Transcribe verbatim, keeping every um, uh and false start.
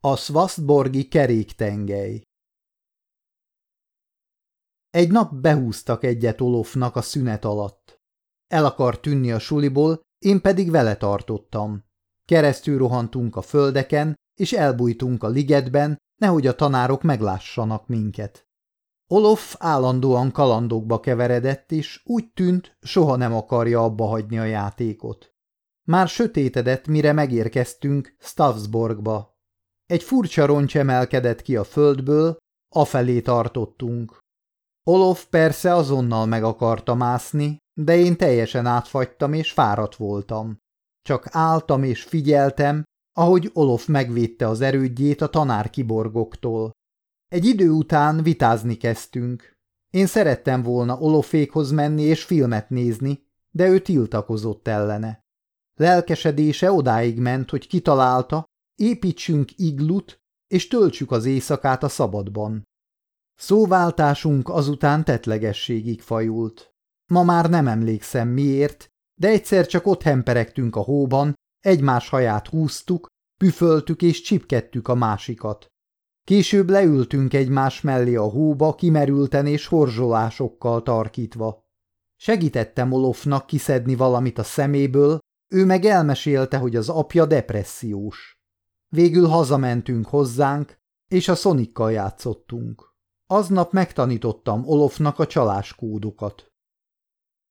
A Svasztborgi keréktengely. Egy nap behúztak egyet Olofnak a szünet alatt. El akart tűnni a suliból, én pedig vele tartottam. Keresztül rohantunk a földeken, és elbújtunk a ligetben, nehogy a tanárok meglássanak minket. Olof állandóan kalandokba keveredett, és úgy tűnt, soha nem akarja abbahagyni a játékot. Már sötétedett, mire megérkeztünk Stavsborgba. Egy furcsa roncs emelkedett ki a földből, afelé tartottunk. Olof persze azonnal meg akarta mászni, de én teljesen átfagytam és fáradt voltam. Csak álltam és figyeltem, ahogy Olof megvédte az erődjét a tanárkiborgoktól. Egy idő után vitázni kezdtünk. Én szerettem volna Olofékhoz menni és filmet nézni, de ő tiltakozott ellene. Lelkesedése odáig ment, hogy kitalálta, építsünk iglut, és töltsük az éjszakát a szabadban. Szóváltásunk azután tettlegességig fajult. Ma már nem emlékszem miért, de egyszer csak ott hemperegtünk a hóban, egymás haját húztuk, püföltük és csipkedtük a másikat. Később leültünk egymás mellé a hóba, kimerülten és horzsolásokkal tarkítva. Segítettem Olofnak kiszedni valamit a szeméből, ő meg elmesélte, hogy az apja depressziós. Végül hazamentünk hozzánk, és a Sonikkal játszottunk. Aznap megtanítottam Olofnak a csaláskódokat.